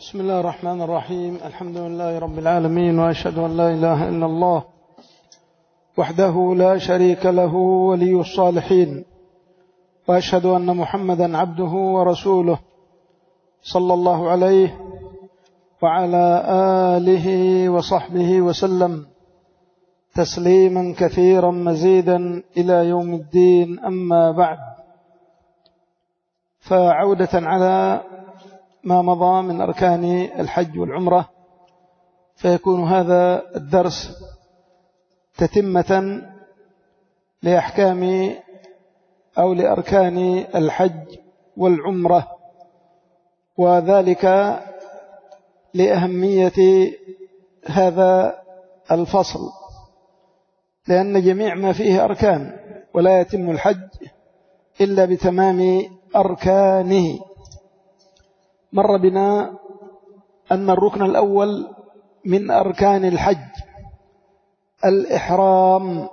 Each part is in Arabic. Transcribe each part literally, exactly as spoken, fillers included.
بسم الله الرحمن الرحيم. الحمد لله رب العالمين، وأشهد أن لا إله إلا الله وحده لا شريك له ولي الصالحين، وأشهد أن محمدا عبده ورسوله صلى الله عليه وعلى آله وصحبه وسلم تسليما كثيرا مزيدا إلى يوم الدين. أما بعد، فعودة على ما مضى من أركان الحج والعمرة، فيكون هذا الدرس تتمة لأحكام أو لأركان الحج والعمرة، وذلك لأهمية هذا الفصل، لأن جميع ما فيه أركان، ولا يتم الحج إلا بتمام أركانه. مر بنا أن الركن الأول من أركان الحج الإحرام،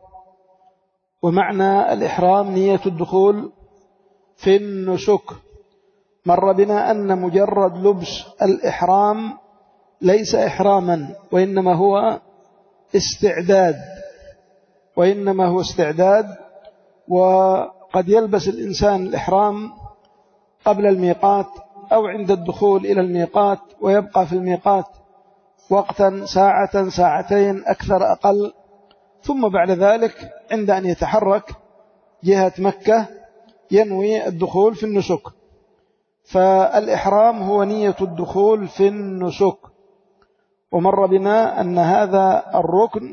ومعنى الإحرام نية الدخول في النسك. مر بنا أن مجرد لبس الإحرام ليس إحراما، وإنما هو استعداد وإنما هو استعداد وقد يلبس الإنسان الإحرام قبل الميقات أو عند الدخول إلى الميقات، ويبقى في الميقات وقتا ساعة ساعتين أكثر أقل، ثم بعد ذلك عند أن يتحرك جهة مكة ينوي الدخول في النسك. فالإحرام هو نية الدخول في النسك. ومر بنا أن هذا الركن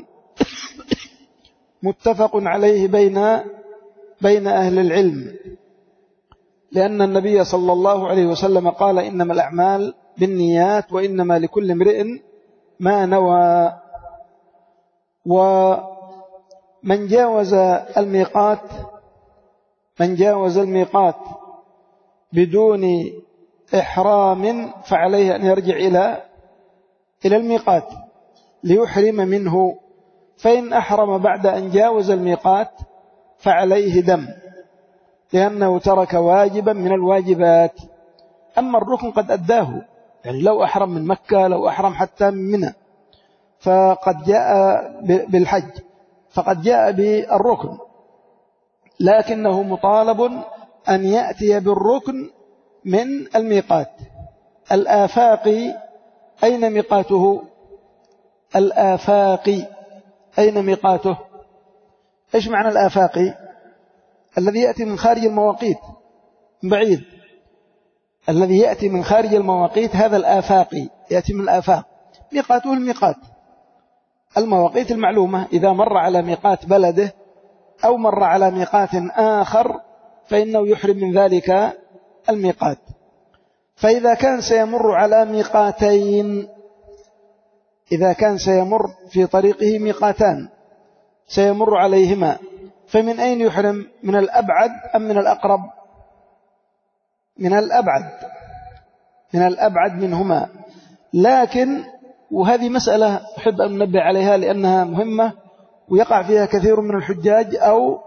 متفق عليه بين بين أهل العلم، لأن النبي صلى الله عليه وسلم قال: إنما الأعمال بالنيات وإنما لكل امرئ ما نوى. ومن جاوز الميقات من جاوز الميقات بدون إحرام فعليه أن يرجع إلى إلى الميقات ليحرم منه، فإن أحرم بعد أن جاوز الميقات فعليه دم، لأنه ترك واجبا من الواجبات. أما الركن قد أداه، يعني لو أحرم من مكة، لو أحرم حتى من منى، فقد جاء بالحج، فقد جاء بالركن، لكنه مطالب أن يأتي بالركن من الميقات. الآفاقي أين ميقاته؟ الآفاقي أين ميقاته؟ إيش معنى الآفاقي؟ الذي يأتي من خارج المواقيت، من بعيد، الذي يأتي من خارج المواقيت هذا الآفاقي، يأتي من الآفاق. ميقاته الميقات، المواقيت المعلومة. إذا مر على ميقات بلده أو مر على ميقات آخر فإنه يحرم من ذلك الميقات. فإذا كان سيمر على ميقاتين، إذا كان سيمر في طريقه ميقاتان سيمر عليهما، فمن أين يحرم؟ من الأبعد أم من الأقرب؟ من الأبعد من الأبعد منهما. لكن وهذه مسألة أحب أن ننبه عليها لأنها مهمة ويقع فيها كثير من الحجاج، أو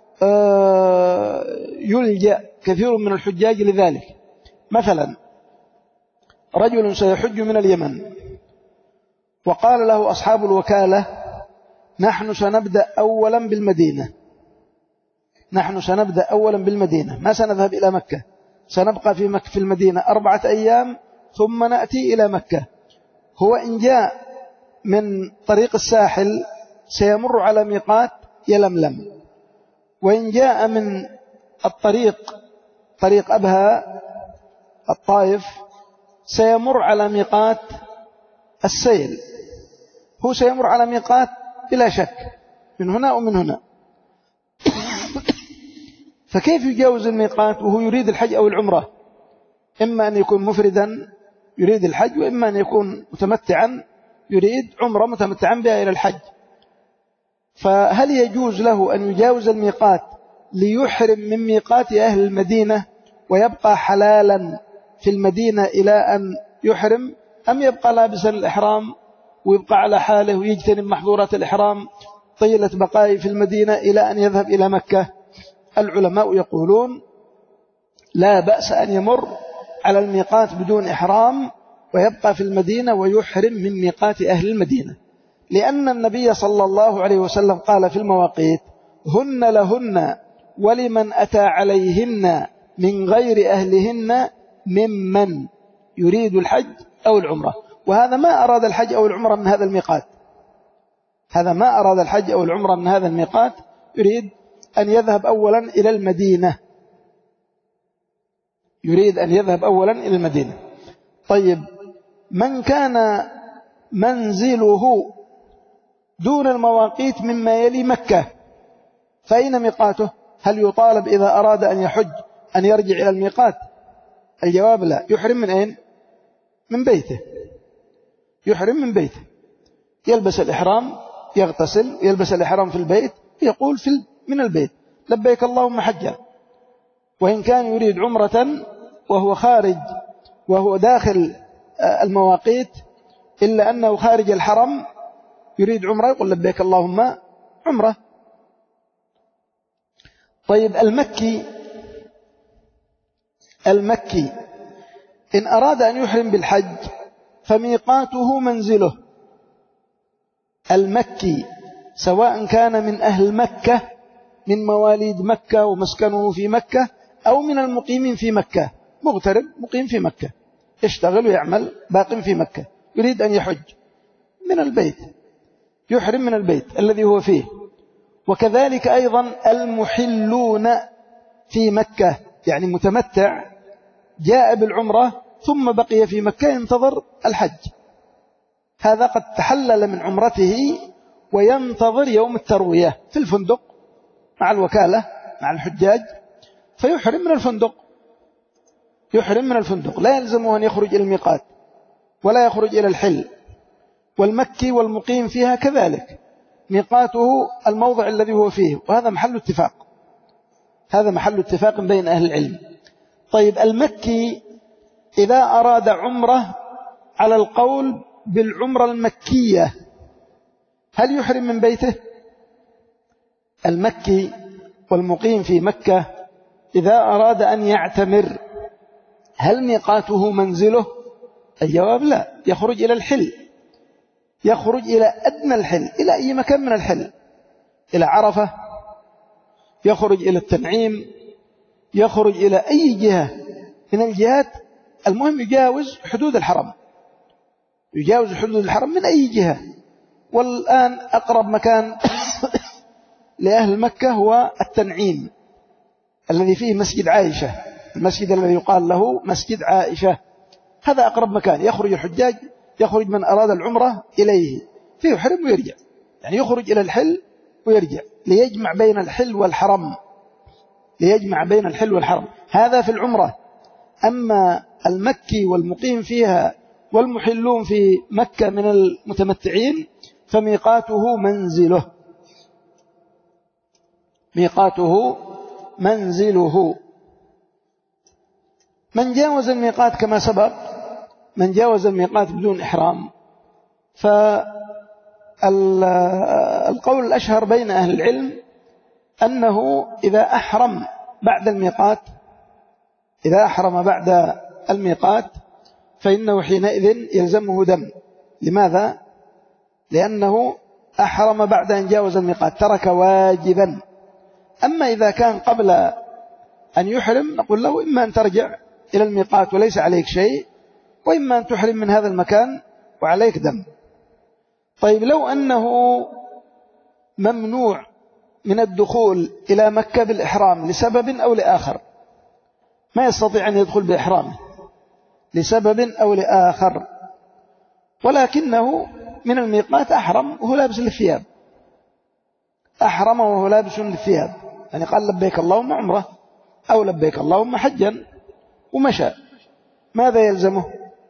يلجأ كثير من الحجاج لذلك. مثلا رجل سيحج من اليمن، وقال له أصحاب الوكالة: نحن سنبدأ أولا بالمدينة نحن سنبدأ أولا بالمدينة ما سنذهب إلى مكة، سنبقى في مكة في المدينة أربعة أيام ثم نأتي إلى مكة. هو إن جاء من طريق الساحل سيمر على ميقات يلملم، وإن جاء من الطريق طريق أبها الطائف سيمر على ميقات السيل. هو سيمر على ميقات بلا شك من هنا ومن هنا. فكيف يجاوز الميقات وهو يريد الحج أو العمرة؟ إما أن يكون مفردا يريد الحج، وإما أن يكون متمتعا يريد عمرة متمتعا بها إلى الحج. فهل يجوز له أن يجاوز الميقات ليحرم من ميقات أهل المدينة ويبقى حلالا في المدينة إلى أن يحرم، أم يبقى لابسا الإحرام ويبقى على حاله ويجتنب محظورات الإحرام طيلة بقائه في المدينة إلى أن يذهب إلى مكة؟ العلماء يقولون لا بأس أن يمر على الميقات بدون إحرام ويبقى في المدينة ويحرم من ميقات أهل المدينة، لأن النبي صلى الله عليه وسلم قال في المواقيت: هن لهن ولمن أتى عليهن من غير أهلهن ممن يريد الحج أو العمرة. وهذا ما أراد الحج أو العمرة من هذا الميقات، هذا ما أراد الحج أو العمرة من هذا الميقات، يريد أن يذهب أولا إلى المدينة، يريد أن يذهب أولا إلى المدينة. طيب، من كان منزله دون المواقيت مما يلي مكة فأين ميقاته؟ هل يطالب إذا أراد أن يحج أن يرجع إلى الميقات؟ الجواب لا. يحرم من أين؟ من بيته، يحرم من بيته، يلبس الإحرام، يغتسل، يلبس الإحرام في البيت، يقول في من البيت: لبيك اللهم حجا. وإن كان يريد عمرة وهو خارج وهو داخل المواقيت إلا أنه خارج الحرم يريد عمرة، يقول: لبيك اللهم عمرة. طيب، المكي المكي إن أراد أن يحرم بالحج فميقاته منزله. المكي سواء كان من أهل مكة، من مواليد مكة ومسكنه في مكة، أو من المقيمين في مكة، مغترب مقيم في مكة، يشتغل ويعمل باق في مكة، يريد أن يحج من البيت، يحرم من البيت الذي هو فيه. وكذلك أيضا المحلون في مكة، يعني متمتع جاء بالعمرة ثم بقي في مكة ينتظر الحج، هذا قد تحلل من عمرته وينتظر يوم التروية في الفندق مع الوكالة مع الحجاج، فيحرم من الفندق، يحرم من الفندق، لا يلزمه أن يخرج إلى الميقات ولا يخرج إلى الحل. والمكي والمقيم فيها كذلك ميقاته الموضع الذي هو فيه، وهذا محل اتفاق، هذا محل اتفاق بين أهل العلم. طيب، المكي إذا أراد عمرة على القول بالعمرة المكية هل يحرم من بيته؟ المكي والمقيم في مكة إذا أراد أن يعتمر هل ميقاته منزله؟ الجواب لا، يخرج إلى الحل، يخرج إلى أدنى الحل، إلى أي مكان من الحل، إلى عرفة، يخرج إلى التنعيم، يخرج إلى أي جهة من الجهات، المهم يجاوز حدود الحرم، يجاوز حدود الحرم من أي جهة. والآن أقرب مكان لأهل مكة هو التنعيم الذي فيه مسجد عائشة، المسجد الذي يقال له مسجد عائشة، هذا أقرب مكان يخرج الحجاج، يخرج من أراد العمرة إليه فيحرم ويرجع، يعني يخرج إلى الحل ويرجع ليجمع بين الحل والحرم، ليجمع بين الحل والحرم، هذا في العمرة. أما المكي والمقيم فيها والمحلون في مكة من المتمتعين فميقاته منزله، ميقاته منزله. من جاوز الميقات كما سبق، من جاوز الميقات بدون إحرام، فالقول الأشهر بين أهل العلم أنه إذا أحرم بعد الميقات، إذا أحرم بعد الميقات فإنه حينئذ يلزمه دم. لماذا؟ لأنه أحرم بعد أن جاوز الميقات، ترك واجبا. أما إذا كان قبل أن يحرم نقول له إما أن ترجع إلى الميقات وليس عليك شيء، وإما أن تحرم من هذا المكان وعليك دم. طيب، لو أنه ممنوع من الدخول إلى مكة بالإحرام لسبب أو لآخر، ما يستطيع أن يدخل بإحرامه لسبب أو لآخر، ولكنه من الميقات أحرم وهو لابس الثياب، أحرم وهو لابس الثياب، يعني قال لبيك اللهم عمرة أو لبيك اللهم حجا ومشى، ماذا يلزمه؟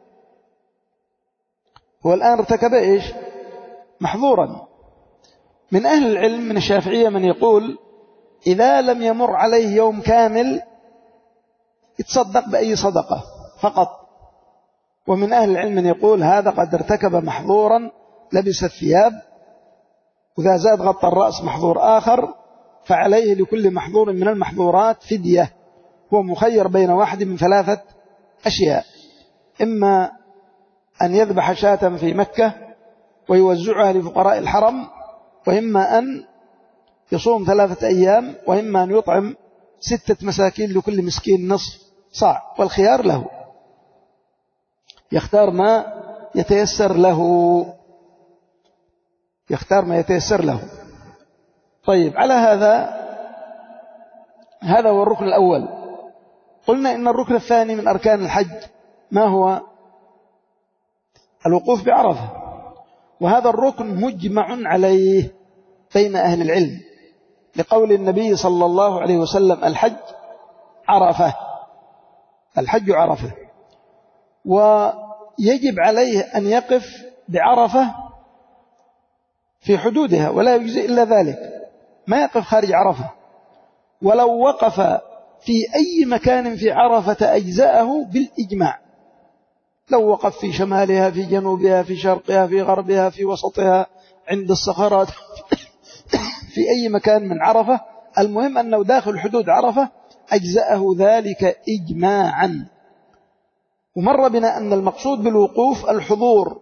هو الآن ارتكب إيش؟ محظورا. من أهل العلم من الشافعية من يقول إذا لم يمر عليه يوم كامل يتصدق بأي صدقة فقط. ومن أهل العلم من يقول هذا قد ارتكب محظورا، لبس الثياب، وإذا زاد غطى الرأس محظور آخر، فعليه لكل محظور من المحظورات فدية. هو مخير بين واحد من ثلاثة أشياء: إما أن يذبح شاة في مكة ويوزعها لفقراء الحرم، وإما أن يصوم ثلاثة أيام، وإما أن يطعم ستة مساكين لكل مسكين نصف صاع، والخيار له، يختار ما يتيسر له يختار ما يتيسر له. طيب، على هذا هذا هو الركن الأول. قلنا إن الركن الثاني من أركان الحج ما هو؟ الوقوف بعرفة، وهذا الركن مجمع عليه بين أهل العلم، لقول النبي صلى الله عليه وسلم: الحج عرفة، الحج عرفة. ويجب عليه أن يقف بعرفة في حدودها، ولا يجزئ إلا ذلك، ما يقف خارج عرفة. ولو وقف في أي مكان في عرفة أجزأه بالإجماع، لو وقف في شمالها، في جنوبها، في شرقها، في غربها، في وسطها، عند الصخرات في أي مكان من عرفة، المهم أنه داخل حدود عرفة أجزأه ذلك إجماعا. ومر بنا أن المقصود بالوقوف الحضور،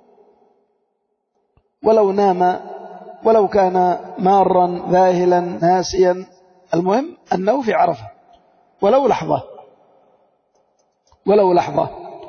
ولو نام، ولو كان مارا ذاهلا ناسيا، المهم أنه في عرفة ولو لحظة ولو لحظة.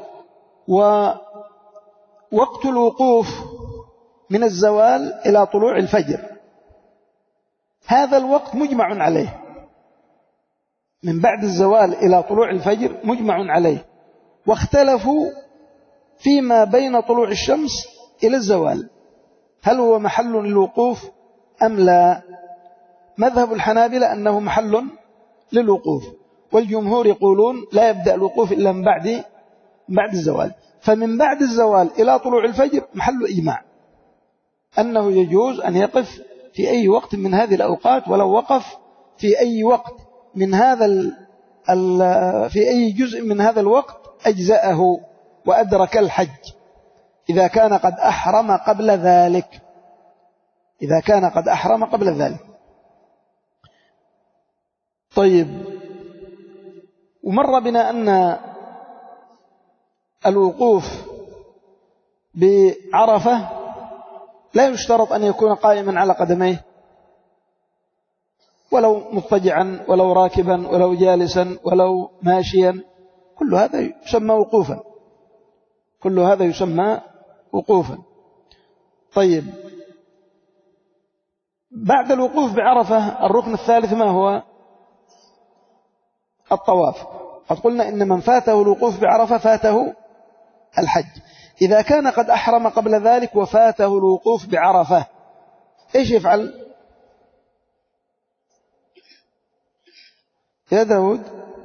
ووقت الوقوف من الزوال إلى طلوع الفجر، هذا الوقت مجمع عليه، من بعد الزوال إلى طلوع الفجر مجمع عليه، واختلفوا فيما بين طلوع الشمس إلى الزوال، هل هو محل للوقوف أم لا؟ مذهب الحنابلة أنه محل للوقوف، والجمهور يقولون لا يبدأ الوقوف إلا من بعد بعد الزوال. فمن بعد الزوال إلى طلوع الفجر محل إجماع أنه يجوز أن يقف في أي وقت من هذه الأوقات، ولو وقف في أي وقت من هذا ال ال في أي جزء من هذا الوقت أجزأه وأدرك الحج، إذا كان قد أحرم قبل ذلك إذا كان قد أحرم قبل ذلك. طيب، ومر بنا أن الوقوف بعرفة لا يشترط أن يكون قائما على قدميه، ولو مضطجعا، ولو راكبا، ولو جالسا، ولو ماشيا، كل هذا يسمى وقوفا كل هذا يسمى وقوفا. طيب، بعد الوقوف بعرفة الركن الثالث ما هو؟ الطواف. قد قلنا إن من فاته الوقوف بعرفة فاته الحج. إذا كان قد أحرم قبل ذلك وفاته الوقوف بعرفة، إيش يفعل يا داود؟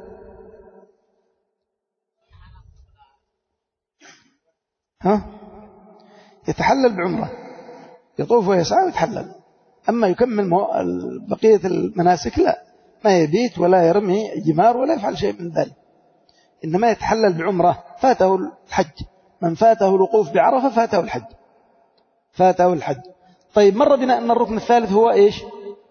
ها؟ يتحلل بعمرة، يطوف ويسعى ويتحلل. أما يكمل بقية المناسك لا، ما يبيت ولا يرمي جمار ولا يفعل شيء من ذلك، إنما يتحلل بعمرة. فاته الحج، من فاته الوقوف بعرفة فاته الحج فاته الحج طيب، مر بنا أن الركن الثالث هو إيش؟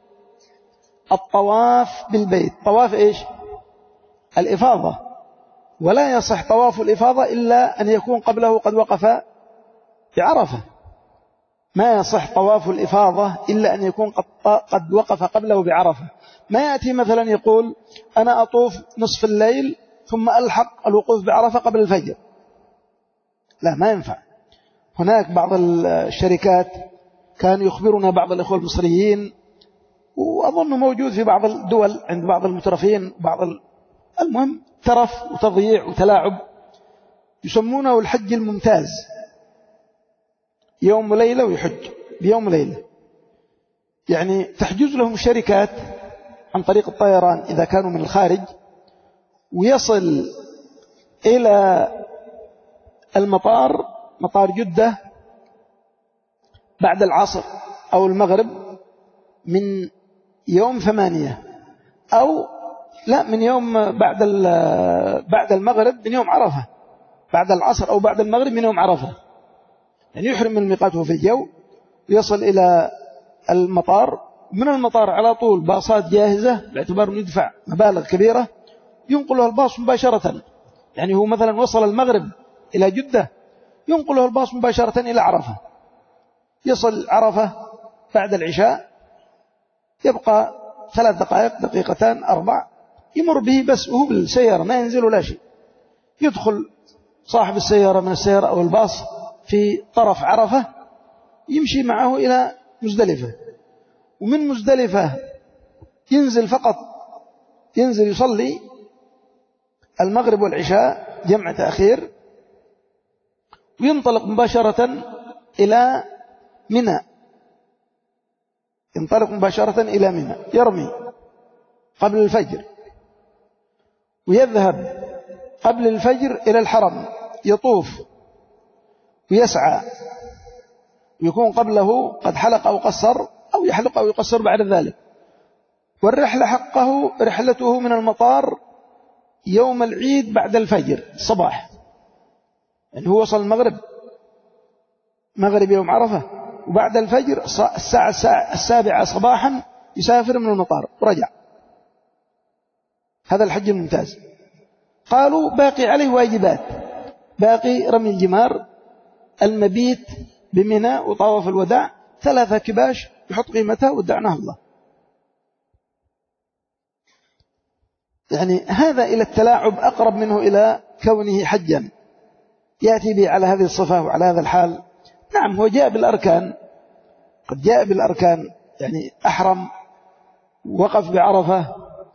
الطواف بالبيت. طواف إيش؟ الإفاضة. ولا يصح طواف الإفاضة إلا أن يكون قبله قد وقف بعرفة، ما يصح طواف الإفاضة إلا أن يكون قد وقف قبله بعرفة. ما يأتي مثلا يقول أنا أطوف نصف الليل ثم ألحق الوقوف بعرفة قبل الفجر، لا، ما ينفع. هناك بعض الشركات كان يخبرنا بعض الإخوة المصريين، وأظن موجود في بعض الدول عند بعض المترفين، بعض المهم ترف وتضييع وتلاعب، يسمونه الحج الممتاز، يوم وليلة ويحج بيوم وليلة. يعني تحجز لهم شركات عن طريق الطيران إذا كانوا من الخارج، ويصل إلى المطار، مطار جدة، بعد العصر أو المغرب من يوم ثمانية، أو لا، من يوم بعد بعد المغرب من يوم عرفة، بعد العصر أو بعد المغرب من يوم عرفة. يعني يحرم من ميقاته في الجو، ويصل إلى المطار، من المطار على طول باصات جاهزة، باعتبار أنه يدفع مبالغ كبيرة، ينقلها الباص مباشرة. يعني هو مثلا وصل المغرب إلى جدة، ينقله الباص مباشرة إلى عرفة، يصل عرفة بعد العشاء، يبقى ثلاث دقائق دقيقتان أربع، يمر به بس وهو بالسيارة ما ينزل ولا شيء، يدخل صاحب السيارة من السيارة أو الباص في طرف عرفة، يمشي معه إلى مزدلفة، ومن مزدلفة ينزل فقط، ينزل يصلي المغرب والعشاء جمع تأخير، وينطلق مباشرة إلى منى، ينطلق مباشرة إلى منى، يرمي قبل الفجر، ويذهب قبل الفجر إلى الحرم، يطوف ويسعى، ويكون قبله قد حلق أو قصر، أو يحلق أو يقصر بعد ذلك. والرحلة حقه رحلته من المطار يوم العيد بعد الفجر الصباح، يعني هو وصل المغرب مغرب يوم عرفة، وبعد الفجر الساعة السابعة صباحا يسافر من المطار ورجع. هذا الحج الممتاز. قالوا باقي عليه واجبات، باقي رمي الجمار، المبيت بمنى وطواف الوداع، ثلاثة كباش يحط قيمتها ودعناه الله. يعني هذا إلى التلاعب أقرب منه إلى كونه حجا، يأتي به على هذه الصفة وعلى هذا الحال. نعم هو جاء بالأركان، قد جاء بالأركان، يعني أحرم وقف بعرفة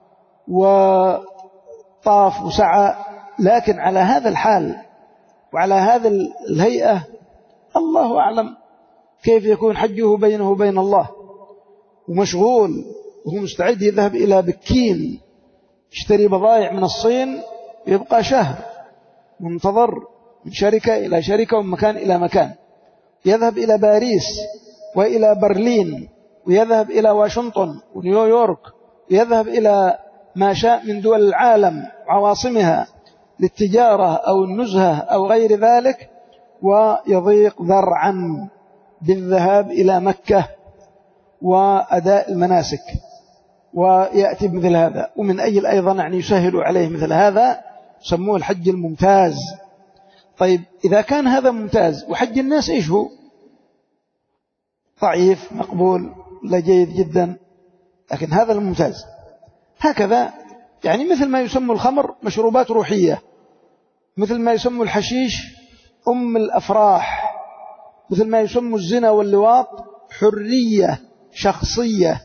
وطاف وسعى، لكن على هذا الحال وعلى هذا الهيئة الله أعلم كيف يكون حجه بينه وبين الله، ومشغول وهو مستعد يذهب إلى بكين يشتري بضائع من الصين، يبقى شهر منتظر من شركة إلى شركة ومن مكان إلى مكان، يذهب إلى باريس وإلى برلين، ويذهب إلى واشنطن ونيويورك، ويذهب إلى ما شاء من دول العالم عواصمها للتجارة أو النزهة أو غير ذلك، ويضيق ذرعا بالذهاب إلى مكة وأداء المناسك، ويأتي بمثل هذا. ومن أجل أيضا يعني يسهل عليه مثل هذا سموه الحج الممتاز. طيب إذا كان هذا ممتاز، وحج الناس إيش هو؟ ضعيف مقبول لا جيد جدا، لكن هذا الممتاز. هكذا يعني مثل ما يسمى الخمر مشروبات روحية، مثل ما يسمى الحشيش أم الأفراح، مثل ما يسمى الزنا واللواط حرية شخصية،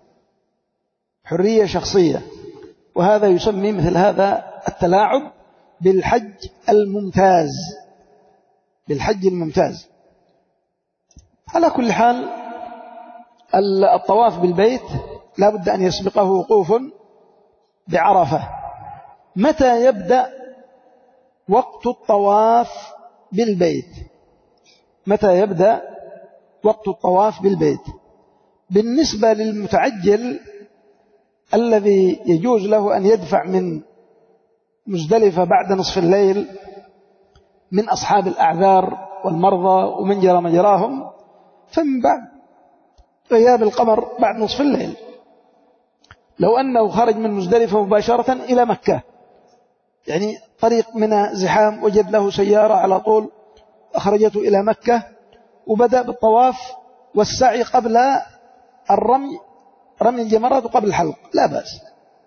حرية شخصية. وهذا يسمي مثل هذا التلاعب بالحج الممتاز، بالحج الممتاز. على كل حال الطواف بالبيت لا بد أن يسبقه وقوف بعرفة. متى يبدأ وقت الطواف بالبيت؟ متى يبدأ وقت الطواف بالبيت؟ بالنسبة للمتعجل الذي يجوز له أن يدفع من مزدلفة بعد نصف الليل من أصحاب الأعذار والمرضى ومن جرى مجراهم، فمن بعد غياب القمر بعد نصف الليل. لو أنه خرج من مزدلفة مباشرة إلى مكة، يعني طريق من زحام، وجد له سيارة على طول أخرجته إلى مكة، وبدأ بالطواف والسعي قبل الرمي، رمي الجمرات وقبل الحلق، لا بأس.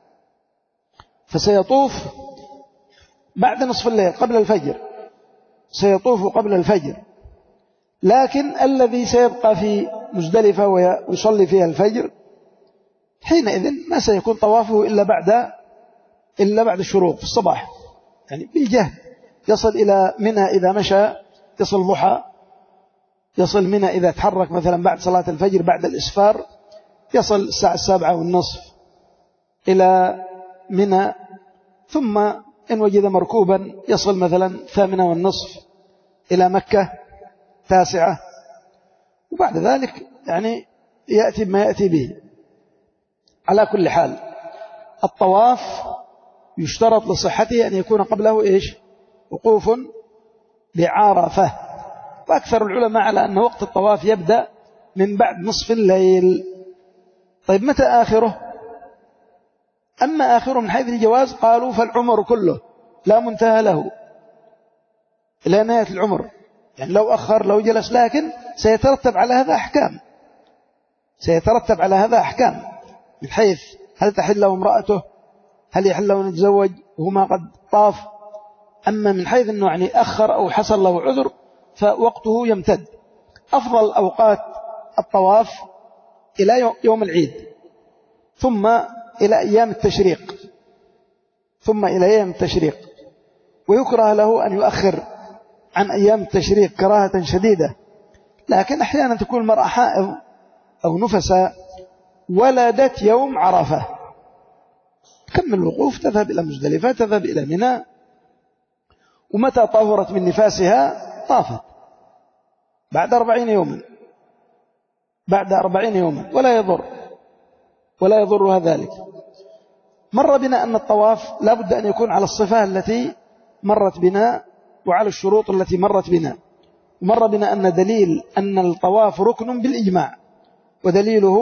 فسيطوف بعد نصف الليل قبل الفجر، سيطوف قبل الفجر، لكن الذي سيبقى في مزدلفة ويصلي فيها الفجر حينئذ ما سيكون طوافه إلا بعد إلا بعد الشروق في الصباح، يعني بالجهد يصل إلى منى إذا مشى، يصل ضحى، يصل منى إذا تحرك مثلا بعد صلاة الفجر بعد الإسفار، يصل الساعة السابعة والنصف إلى منى، ثم إن وجد مركوبا يصل مثلا ثامنة والنصف إلى مكة تاسعة، وبعد ذلك يعني يأتي بما يأتي به. على كل حال الطواف يشترط لصحته أن يكون قبله إيش؟ وقوف بعرفة. وأكثر العلماء على أن وقت الطواف يبدأ من بعد نصف الليل. طيب متى آخره؟ أما آخره من حيث الجواز قالوا فالعمر كله لا منتهى له إلى نهاية العمر، يعني لو أخر لو جلس، لكن سيترتب على هذا أحكام سيترتب على هذا أحكام من حيث هل تحل له امرأته، هل يحل له أن يتزوج وهما قد طاف. أما من حيث أنه يعني أخر أو حصل له عذر فوقته يمتد. أفضل أوقات الطواف إلى يوم العيد، ثم إلى أيام التشريق ثم إلى أيام التشريق ويكره له أن يؤخر عن أيام التشريق كراهة شديدة. لكن أحيانا تكون المرأة حائض أو نفساء ولدت يوم عرفة، تكمل الوقوف، تذهب إلى مزدلفة، تذهب إلى منى، ومتى طهرت من نفاسها طافت بعد أربعين يوما بعد أربعين يوما ولا يضر ولا يضرها ذلك. مر بنا أن الطواف لا بد أن يكون على الصفة التي مرت بنا وعلى الشروط التي مرت بنا. ومر بنا أن دليل أن الطواف ركن بالإجماع، ودليله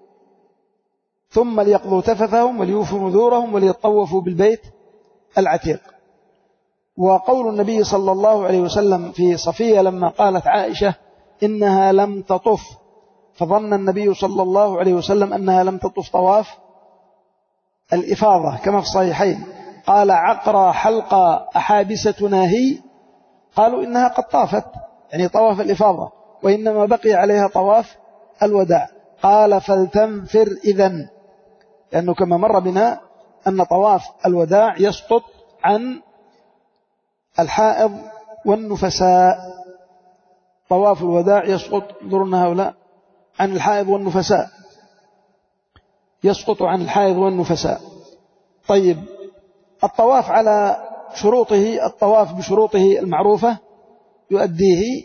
ثم ليقضوا تفثهم وليوفوا نذورهم وليطوفوا بالبيت العتيق. وقول النبي صلى الله عليه وسلم في صفية لما قالت عائشة إنها لم تطف، فظن النبي صلى الله عليه وسلم أنها لم تطف طواف الإفاضة كما في الصحيحين، قال عقرى حلقى أحابستنا هي، قالوا إنها قد طافت يعني طواف الإفاضة، وإنما بقي عليها طواف الوداع. قال فلتنفر إذن، لأنه كما مر بنا أن طواف الوداع يسقط عن الحائض والنفساء. طواف الوداع يسقط، انظرنا هؤلاء، عن الحائض والنفساء، يسقط عن الحائض والنفساء. طيب، الطواف على شروطه، الطواف بشروطه المعروفة يؤديه،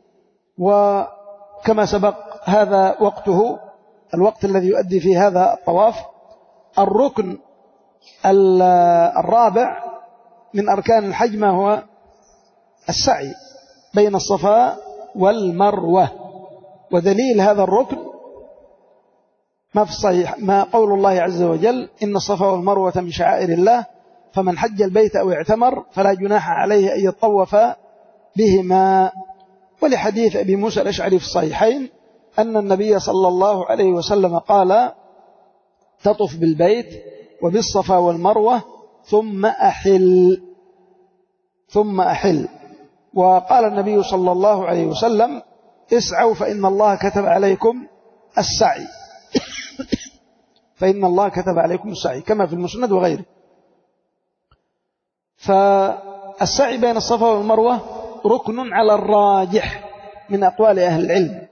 وكما سبق هذا وقته، الوقت الذي يؤدي فيه هذا الطواف. الركن الرابع من أركان الحج ما هو السعي بين الصفا والمروة، ودليل هذا الركن ما في الصحيح ما قول الله عز وجل إن الصفا والمروة من شعائر الله فمن حج البيت أو اعتمر فلا جناح عليه أن يطوف بهما. ولحديث أبي موسى الأشعري في الصحيحين أن النبي صلى الله عليه وسلم قال تطف بالبيت وبالصفا والمروة ثم أحل ثم أحل. وقال النبي صلى الله عليه وسلم اسعوا فإن الله كتب عليكم السعي فإن الله كتب عليكم السعي كما في المسند وغيره. فالسعي بين الصفا والمروة ركن على الراجح من أقوال أهل العلم،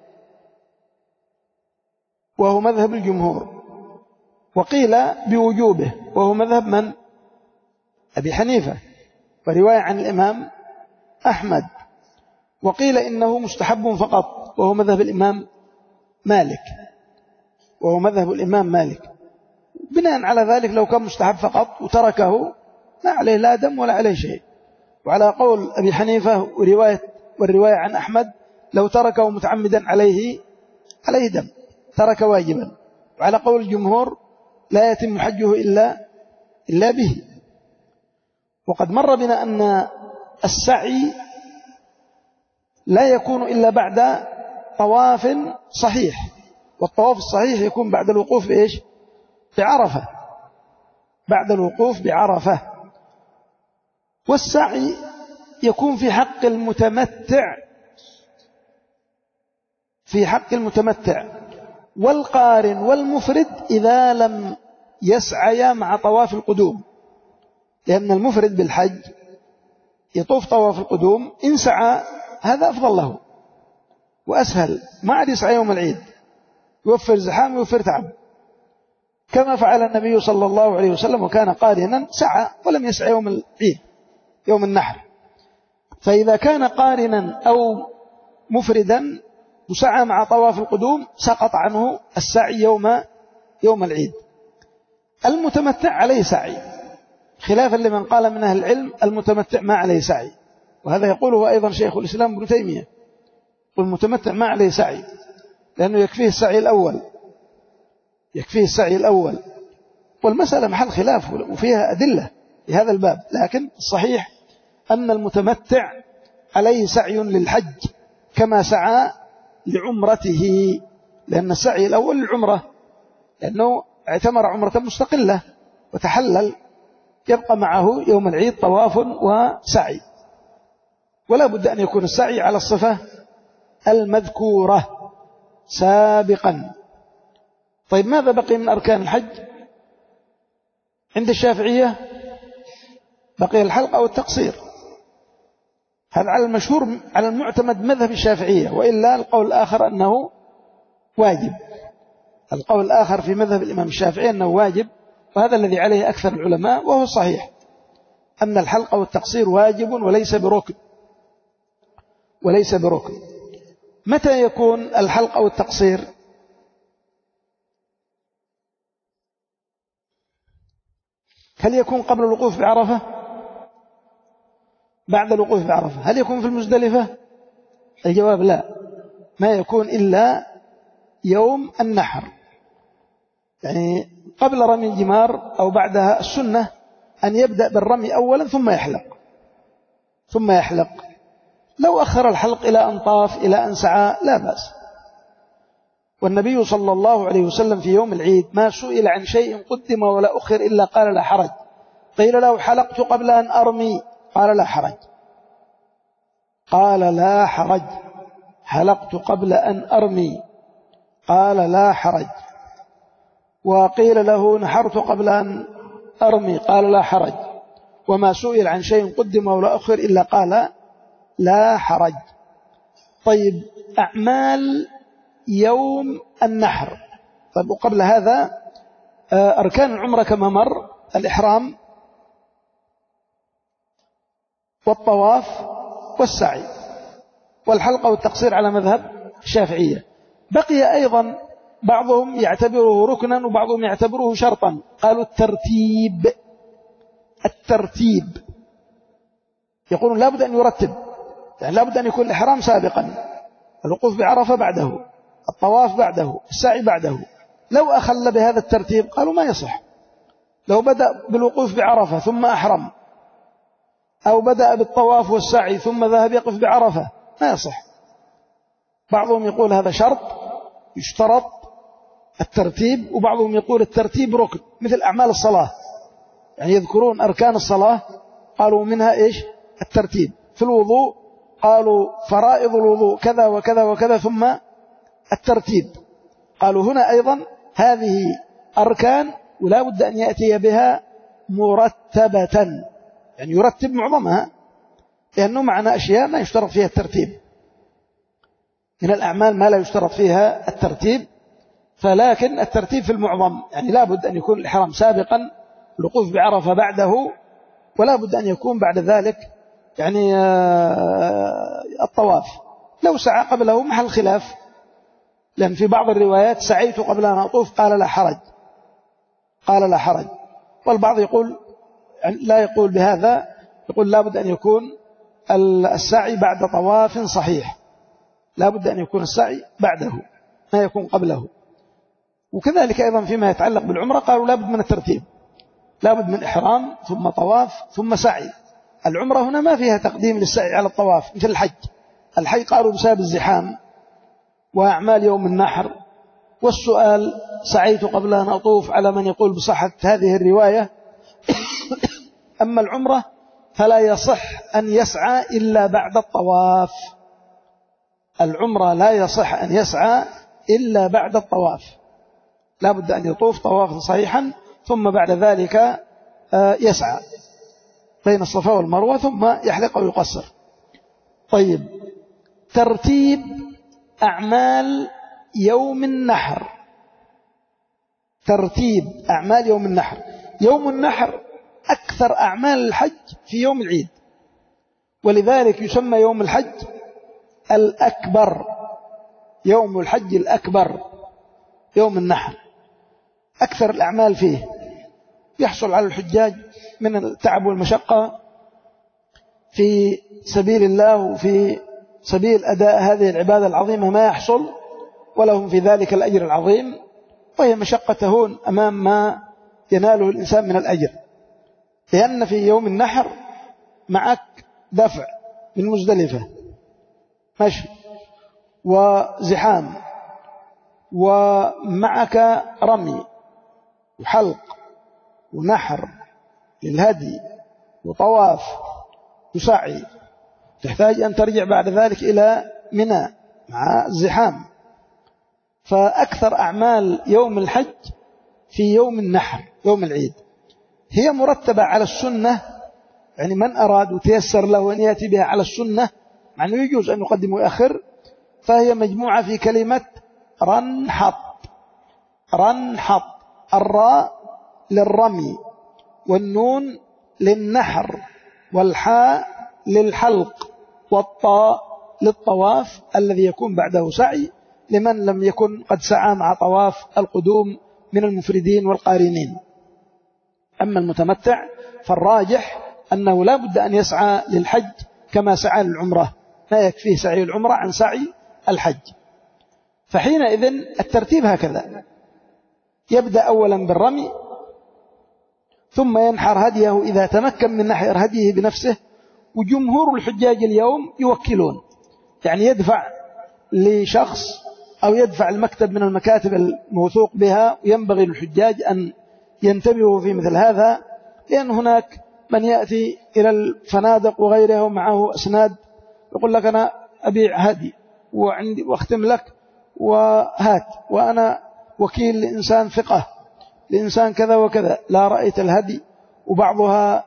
وهو مذهب الجمهور، وقيل بوجوبه وهو مذهب من؟ أبي حنيفة، ورواية عن الإمام أحمد. وقيل إنه مستحب فقط وهو مذهب الإمام مالك وهو مذهب الإمام مالك. بناء على ذلك لو كان مستحب فقط وتركه ما عليه لا دم ولا عليه شيء. وعلى قول أبي حنيفة ورواية والرواية عن أحمد لو تركه متعمدا عليه عليه دم، ترك واجبا. وعلى قول الجمهور لا يتم حجه إلا إلا به. وقد مر بنا أن السعي لا يكون إلا بعد طواف صحيح، والطواف الصحيح يكون بعد الوقوف بإيش؟ بعرفة، بعد الوقوف بعرفة. والسعي يكون في حق المتمتع في حق المتمتع والقارن والمفرد إذا لم يسعي مع طواف القدوم، لأن المفرد بالحج يطوف طواف القدوم، إن سعى هذا أفضل له وأسهل، ما عاد يسعى يوم العيد، يوفر زحام ويوفر تعب، كما فعل النبي صلى الله عليه وسلم وكان قارنا سعى ولم يسعى يوم العيد يوم النحر. فإذا كان قارنا أو مفردا وسعى مع طواف القدوم سقط عنه السعي يوم يوم العيد. المتمتع عليه سعي، خلافا لمن قال من أهل العلم المتمتع ما عليه سعي، وهذا يقوله أيضا شيخ الإسلام ابن تيمية، والمتمتع ما عليه سعي لأنه يكفيه السعي الأول يكفيه السعي الأول والمسألة محل خلاف وفيها أدلة في هذا الباب، لكن الصحيح أن المتمتع عليه سعي للحج كما سعى لعمرته، لأن السعي الأول للعمرة، لأنه اعتمر عمرة مستقلة وتحلل، يبقى معه يوم العيد طواف وسعي، ولا بد أن يكون السعي على الصفة المذكورة سابقا. طيب ماذا بقي من أركان الحج عند الشافعية؟ بقي الحلق أو التقصير، هذا على المشهور على المعتمد مذهب الشافعية، وإلا القول الآخر أنه واجب. القول الآخر في مذهب الإمام الشافعي أنه واجب، وهذا الذي عليه أكثر العلماء، وهو صحيح أن الحلق والتقصير واجب وليس بركن، وليس بركن. متى يكون الحلق أو التقصير؟ هل يكون قبل الوقوف بعرفة؟ بعد الوقوف بعرفة؟ هل يكون في المزدلفة؟ الجواب لا، ما يكون إلا يوم النحر، يعني قبل رمي الجمار أو بعدها. السنة أن يبدأ بالرمي أولا ثم يحلق، ثم يحلق. لو أخر الحلق إلى أن طاف إلى أن سعى لا بأس. والنبي صلى الله عليه وسلم في يوم العيد ما سئل عن شيء قدم ولا أخر إلا قال لا حرج. قيل له حلقت قبل أن أرمي؟ قال لا حرج، قال لا حرج. حلقت قبل أن أرمي؟ قال لا حرج. وقيل له نحرت قبل أن أرمي؟ قال لا حرج. وما سئل عن شيء قدم ولا أخر إلا قال لا حرج. طيب أعمال يوم النحر. طيب وقبل هذا أركان العمرة كما مر: الإحرام والطواف والسعي والحلقة والتقصير على مذهب الشافعية. بقي أيضا بعضهم يعتبره ركنا وبعضهم يعتبره شرطا، قالوا الترتيب. الترتيب يقولون لا بد أن يرتب، يعني لا بد أن يكون الإحرام سابقا، الوقوف بعرفة بعده، الطواف بعده، السعي بعده. لو أخل بهذا الترتيب قالوا ما يصح. لو بدأ بالوقوف بعرفة ثم أحرم، أو بدأ بالطواف والسعي ثم ذهب يقف بعرفة، ما يصح. بعضهم يقول هذا شرط يشترط الترتيب، وبعضهم يقول الترتيب ركن، مثل أعمال الصلاة، يعني يذكرون أركان الصلاة قالوا منها إيش؟ الترتيب. في الوضوء قالوا فرائض الوضوء كذا وكذا وكذا ثم الترتيب. قالوا هنا أيضا هذه أركان ولا بد أن يأتي بها مرتبة، يعني يرتب معظمها، لأنه معنى أشياء ما يشترط فيها الترتيب. من الأعمال ما لا يشترط فيها الترتيب، فلكن الترتيب في المعظم، يعني لا بد أن يكون الإحرام سابقا، الوقوف بعرفة بعده، ولا بد أن يكون بعد ذلك يعني الطواف. لو سعى قبله محل خلاف، لأن في بعض الروايات سعيت قبل أن أطوف قال لا حرج، قال لا حرج. والبعض يقول لا يقول بهذا، يقول لا بد أن يكون السعي بعد طواف صحيح، لا بد أن يكون السعي بعده ما يكون قبله. وكذلك أيضا فيما يتعلق بالعمرة قالوا لا بد من الترتيب، لا بد من إحرام ثم طواف ثم سعي. العمرة هنا ما فيها تقديم للسعي على الطواف مثل الحج. الحج قالوا بسبب الزحام وأعمال يوم النحر. والسؤال سعيت قبل أن أطوف على من يقول بصحة هذه الرواية. أما العمرة فلا يصح أن يسعى إلا بعد الطواف. العمرة لا يصح أن يسعى إلا بعد الطواف، لا بد أن يطوف طوافا صحيحا ثم بعد ذلك يسعى بين الصفا والمروة ثم يحلق ويقصر. طيب ترتيب أعمال يوم النحر. ترتيب أعمال يوم النحر. يوم النحر أكثر أعمال الحج في يوم العيد، ولذلك يسمى يوم الحج الأكبر، يوم الحج الأكبر يوم النحر، أكثر الأعمال فيه. يحصل على الحجاج من التعب والمشقة في سبيل الله وفي سبيل أداء هذه العبادة العظيمة ما يحصل، ولهم في ذلك الأجر العظيم، وهي مشقة تهون أمام ما يناله الإنسان من الأجر. لأن في يوم النحر معك دفع من مزدلفة مشي وزحام ومعك رمي وحلق ونحر للهدي وطواف وسعي، تحتاج أن ترجع بعد ذلك إلى منى مع الزحام. فأكثر أعمال يوم الحج في يوم النحر يوم العيد هي مرتبة على السنة، يعني من أراد وتيسر له أن يأتي بها على السنة، مع أنه يجوز أن يقدم ويأخر، فهي مجموعة في كلمة رنحط. رنحط، الراء للرمي والنون للنحر والحاء للحلق والطاء للطواف الذي يكون بعده سعي لمن لم يكن قد سعى مع طواف القدوم من المفردين والقارنين. أما المتمتع فالراجح أنه لا بد أن يسعى للحج كما سعى للعمرة، لا يكفيه سعي العمرة عن سعي الحج. فحينئذ الترتيب هكذا: يبدأ أولا بالرمي، ثم ينحر هديه إذا تمكن من نحر هديه بنفسه. وجمهور الحجاج اليوم يوكلون، يعني يدفع لشخص أو يدفع المكتب من المكاتب الموثوق بها. وينبغي للحجاج أن ينتبهوا في مثل هذا، لأن هناك من يأتي إلى الفنادق وغيره ومعه أسناد يقول لك أنا أبيع هدي وعندي واختم لك وهات، وأنا وكيل لإنسان ثقة لإنسان كذا وكذا، لا رأيت الهدي. وبعضها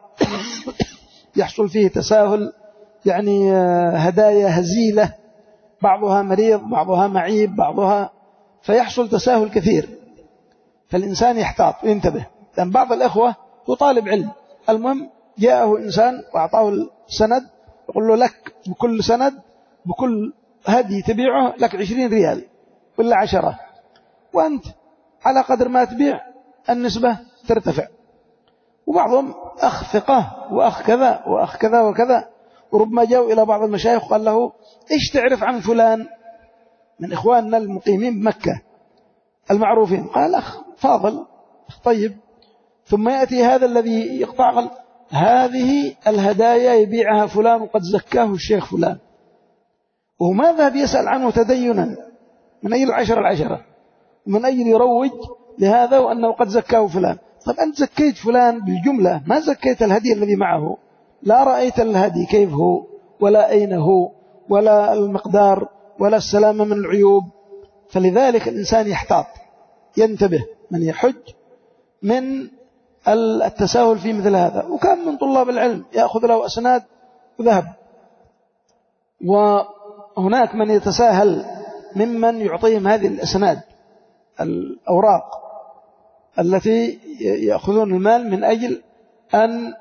يحصل فيه تساهل، يعني هدايا هزيلة، بعضها مريض بعضها معيب بعضها، فيحصل تساهل كثير. فالإنسان يحتاط وينتبه، لأن بعض الأخوة هو طالب علم، المهم جاءه إنسان وأعطاه السند يقول له لك بكل سند بكل هدي تبيعه لك عشرين ريال ولا عشرة، وأنت على قدر ما تبيع النسبة ترتفع. وبعضهم أخ ثقة وأخ كذا وأخ كذا وكذا. وربما جاءوا إلى بعض المشايخ قال له إيش تعرف عن فلان من إخواننا المقيمين بمكة المعروفين؟ قال أخ فاضل أخ طيب. ثم يأتي هذا الذي يقطع قال هذه الهدايا يبيعها فلان وقد زكاه الشيخ فلان، وماذا بيسأل عنه تدينا من أجل العشرة العشرة ومن أجل يروج لهذا وأنه قد زكاه فلان. طب أنت زكيت فلان بالجملة، ما زكيت الهدي الذي معه، لا رأيت الهدي كيف هو ولا أين هو ولا المقدار ولا السلامة من العيوب. فلذلك الإنسان يحتاط ينتبه من يحج من التساهل في مثل هذا. وكان من طلاب العلم يأخذ له أسناد وذهب، وهناك من يتساهل ممن يعطيهم هذه الأسناد الأوراق التي يأخذون المال من أجل أن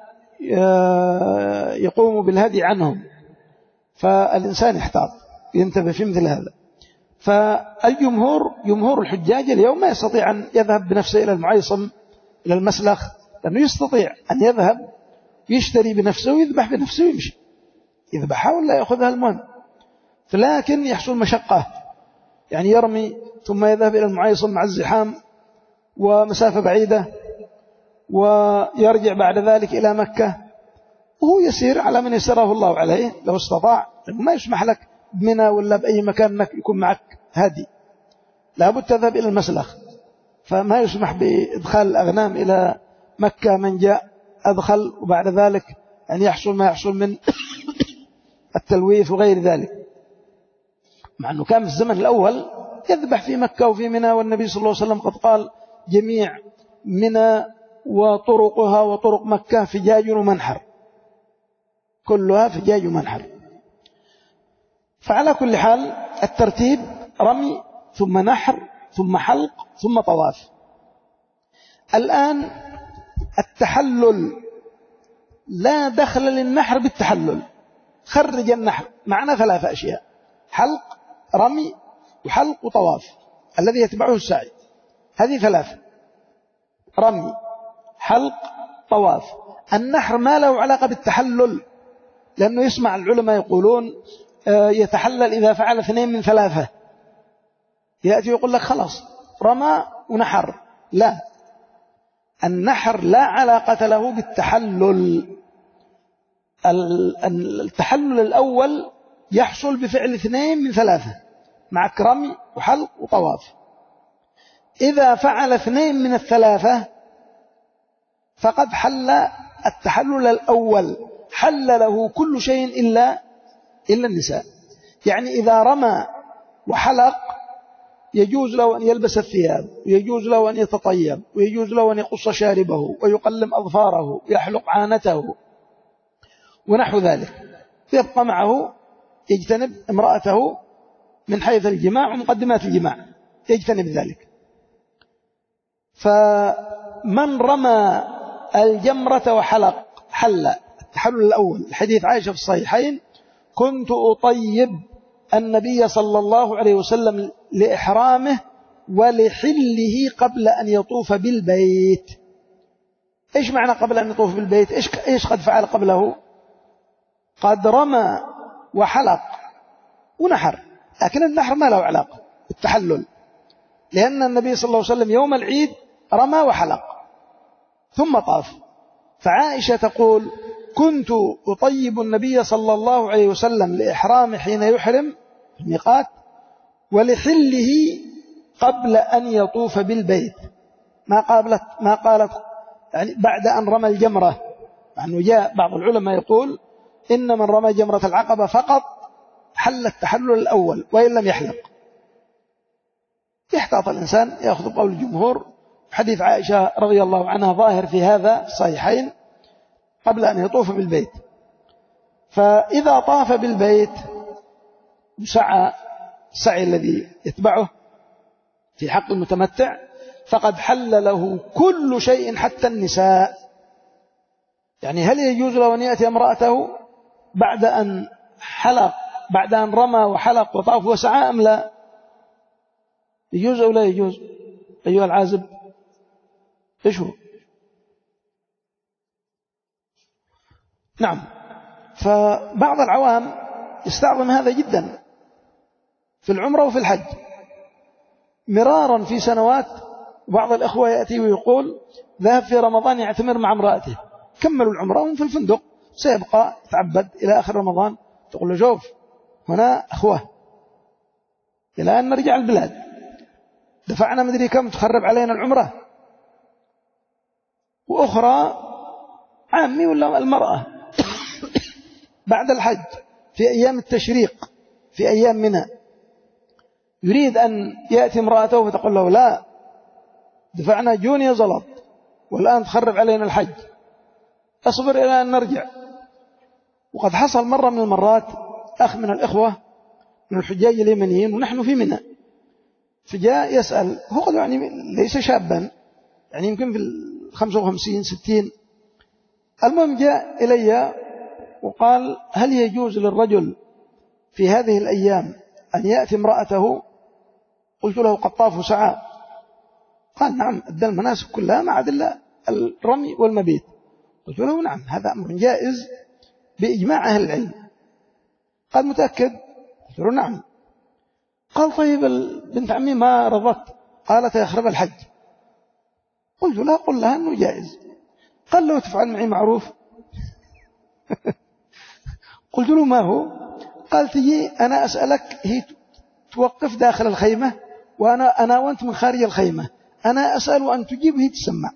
يقوموا بالهدي عنهم. فالإنسان يحتاط ينتبه في مثل هذا. فالجمهور جمهور الحجاج اليوم ما يستطيع أن يذهب بنفسه إلى المعيصم إلى المسلخ، لأنه يستطيع أن يذهب يشتري بنفسه ويذبح بنفسه ويمشي، يذبحها ولا يأخذها المهم. فلكن يحصل مشقة، يعني يرمي ثم يذهب إلى المعيصم مع الزحام ومسافة بعيدة، ويرجع بعد ذلك إلى مكة، وهو يسير على من يسره الله عليه لو استطاع. ما يسمح لك بمنى ولا بأي مكان أنك يكون معك هادي، لابد تذهب إلى المسلخ. فما يسمح بإدخال الأغنام إلى مكة، من جاء أدخل، وبعد ذلك أن يحصل ما يحصل من التلويث وغير ذلك. مع أنه كان في الزمن الأول يذبح في مكة وفي منى، والنبي صلى الله عليه وسلم قد قال جميع منى وطرقها وطرق مكة فجاج ومنحر، كلها فجاج ومنحر. فعلى كل حال الترتيب رمي ثم نحر ثم حلق ثم طواف. الآن التحلل لا دخل للنحر بالتحلل، خرج النحر معنا ثلاثة أشياء: حلق رمي وحلق وطواف الذي يتبعه السعي. هذه ثلاثة: رمي حلق طواف. النحر ما له علاقة بالتحلل، لأنه يسمع العلماء يقولون يتحلل إذا فعل اثنين من ثلاثة. يأتي يقول لك خلاص رمى ونحر، لا، النحر لا علاقة له بالتحلل. التحلل الأول يحصل بفعل اثنين من ثلاثة مع كرمي وحلق وطواف. إذا فعل اثنين من الثلاثة فقد حل التحلل الأول، حل له كل شيء إلا إلا النساء. يعني إذا رمى وحلق يجوز له أن يلبس الثياب، ويجوز له أن يتطيب، ويجوز له أن يقص شاربه ويقلم أظفاره ويحلق عانته ونحو ذلك، يبقى معه يجتنب امرأته من حيث الجماع ومقدمات الجماع، يجتنب ذلك. فمن رمى الجمرة وحلق حل التحلل الأول. الحديث عائشة في الصحيحين: كنت أطيب النبي صلى الله عليه وسلم لإحرامه ولحله قبل أن يطوف بالبيت. إيش معنى قبل أن يطوف بالبيت؟ إيش إيش قد فعل قبله؟ قد رمى وحلق ونحر، لكن النحر ما له علاقة بالتحلل، لأن النبي صلى الله عليه وسلم يوم العيد رمى وحلق ثم طاف. فعائشة تقول: كنت أطيب النبي صلى الله عليه وسلم لإحرامه حين يحرم الميقات ولحله قبل أن يطوف بالبيت. ما قالت ما قالت يعني بعد أن رمى الجمرة، لأنه جاء بعض العلماء يقول إن من رمى جمرة العقبة فقط حل التحلل الأول وإن لم يحلق. يحتاط الإنسان يأخذ قول الجمهور. حديث عائشة رضي الله عنها ظاهر في هذا الصحيحين قبل أن يطوف بالبيت. فإذا طاف بالبيت وسعى السعي الذي يتبعه في حق المتمتع فقد حل له كل شيء حتى النساء. يعني هل يجوز له أن يأتي امرأته بعد أن حلق، بعد أن رمى وحلق وطاف وسعى أم لا؟ يجوز أو لا يجوز أيها العازب؟ إيش هو؟ نعم. فبعض العوام يستعظم هذا جدا في العمرة وفي الحج مرارا في سنوات. بعض الأخوة يأتي ويقول: ذهب في رمضان يعتمر مع امرأته، كملوا العمرة وهم في الفندق، سيبقى يتعبد إلى آخر رمضان. تقول له: شوف هنا أخوة إلى أن نرجع البلاد، دفعنا مدري كم تخرب علينا العمرة. وأخرى عامي ولا المرأة بعد الحج في أيام التشريق في أيام منى يريد أن يأتي امرأته فتقول له: لا، دفعنا جوني زلط والآن تخرب علينا الحج، أصبر إلى أن نرجع. وقد حصل مرة من المرات أخ من الإخوة من الحجاج اليمنيين ونحن في منى، فجاء يسأل، هو قد يعني ليس شابا، يعني يمكن في الخمسة وخمسين ستين. المهم جاء إلي وقال: هل يجوز للرجل في هذه الأيام أن يأتي امرأته؟ قلت له: قد طاف وسعى. قال: نعم، أدى المناسك كلها ما عدا الرمي والمبيت. قلت له: نعم، هذا أمر جائز بإجماع أهل العلم. قال: متأكد؟ قلت له: نعم. قال: طيب بنت عمي ما رضت، قالت يخرب الحج. قلت له: قل لها أنه جائز. قال: لو تفعل معي معروف. قلت له: ما هو؟ قال: تجي أنا أسألك، هي توقف داخل الخيمة وأنا أنا وأنت من خارج الخيمة، أنا أسأل وأن تجيب هي تسمع،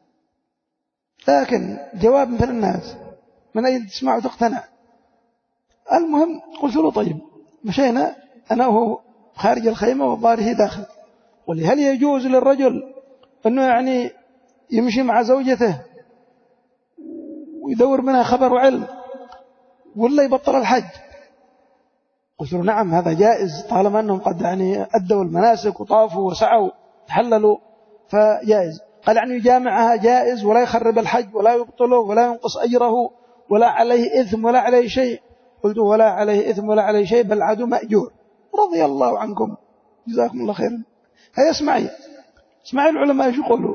لكن جواب مثل الناس من أين تسمع وتقتنع. المهم قلت له: طيب. مشينا أنا وهو خارج الخيمة وظاهره داخل. قل لي: هل يجوز للرجل أنه يعني يمشي مع زوجته ويدور منها خبر وعلم ولا يبطل الحج؟ قلت له: نعم، هذا جائز طالما أنهم قد يعني أدوا المناسك وطافوا وسعوا تحللوا فجائز. قال: يعني يجامعها جائز ولا يخرب الحج ولا يبطله ولا ينقص أجره ولا عليه إثم ولا عليه شيء. قلت: ولا عليه إثم ولا عليه شيء، بل عدو مأجور. رضي الله عنكم، جزاكم الله خيرا. هيا اسمعي اسمعي العلماء ايش يقولوا.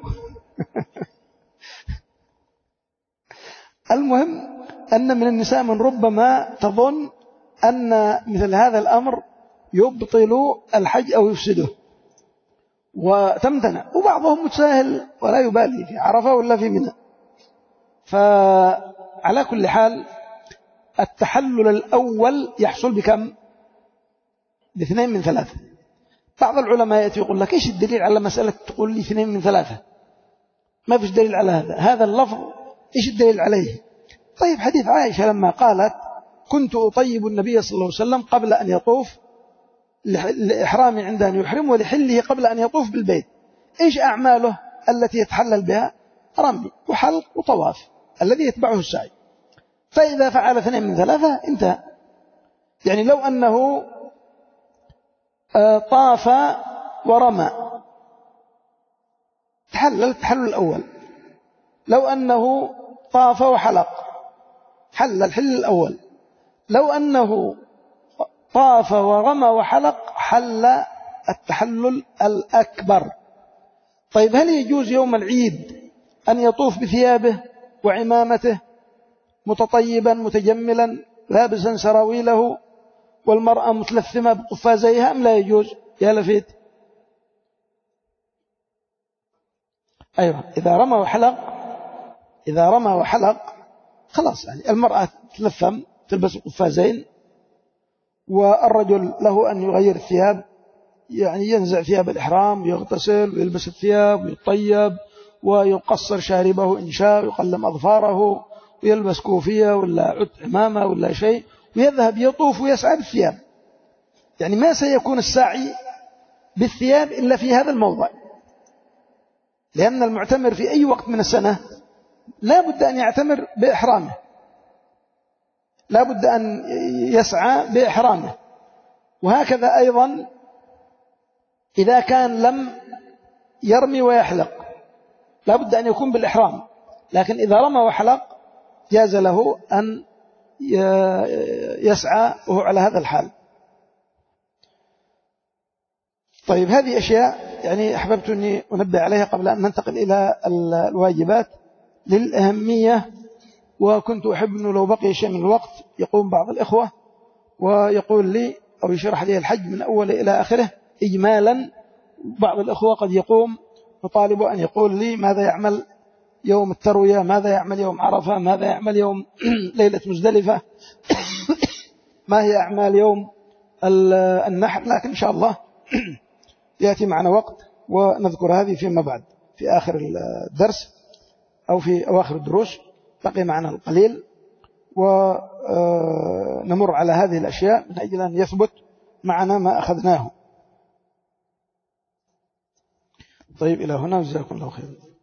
المهم أن من النساء من ربما تظن أن مثل هذا الأمر يبطل الحج أو يفسده وتمتنع، وبعضهم متساهل ولا يبالي في عرفة ولا في منى. فعلى كل حال التحلل الأول يحصل بكم؟ باثنين من ثلاثة. بعض العلماء يأتي يقول لك إيش الدليل على مسألة تقول لي اثنين من ثلاثة؟ ما فيش دليل على هذا. هذا اللفظ إيش الدليل عليه؟ طيب حديث عائشة لما قالت كنت أطيب النبي صلى الله عليه وسلم قبل أن يطوف لإحرامي عند أن يحرم ولحله قبل أن يطوف بالبيت. إيش أعماله التي يتحلل بها؟ رمي وحلق وطواف الذي يتبعه السعي. فإذا فعل اثنين من ثلاثة انتهى. يعني لو أنه طاف ورمى تحلل التحلل الأول. لو أنه طاف وحلق حل الحل الأول. لو أنه طاف ورمى وحلق حل التحلل الأكبر. طيب هل يجوز يوم العيد أن يطوف بثيابه وعمامته متطيبا متجملا لابسا سراويله والمرأة متلثمة بقفازيها أم لا يجوز؟ يا لفيت. أيوة إذا رمى وحلق إذا رمى وحلق خلاص يعني المرأة تلثم تلبس قفازين والرجل له أن يغير الثياب يعني ينزع ثياب الإحرام ويغتسل ويلبس الثياب ويطيب ويقصر شاربه إن شاء ويقلم أظفاره ويلبس كوفية ولا عد عمامة ولا شيء ويذهب يطوف ويسعى بالثياب. يعني ما سيكون السعي بالثياب إلا في هذا الموضع، لأن المعتمر في أي وقت من السنة لا بد أن يعتمر بإحرامه، لا بد أن يسعى بإحرامه. وهكذا أيضا إذا كان لم يرمي ويحلق لا بد أن يكون بالإحرام، لكن إذا رمى وحلق جاز له أن يسعى وهو على هذا الحال. طيب هذه أشياء يعني أحببت أني أنبه عليها قبل أن ننتقل إلى الواجبات للأهمية. وكنت أحب أنه لو بقي شيء من الوقت يقوم بعض الإخوة ويقول لي أو يشرح لي الحج من أول إلى آخره إجمالا. بعض الإخوة قد يقوم يطالب أن يقول لي ماذا يعمل يوم التروية، ماذا يعمل يوم عرفة، ماذا يعمل يوم ليلة مزدلفة، ما هي أعمال يوم النحر. لكن إن شاء الله يأتي معنا وقت ونذكر هذه فيما بعد في آخر الدرس أو في أواخر الدروس. بقي معنا القليل ونمر على هذه الأشياء من أجل أن يثبت معنا ما أخذناه. طيب إلى هنا، جزاكم الله خير.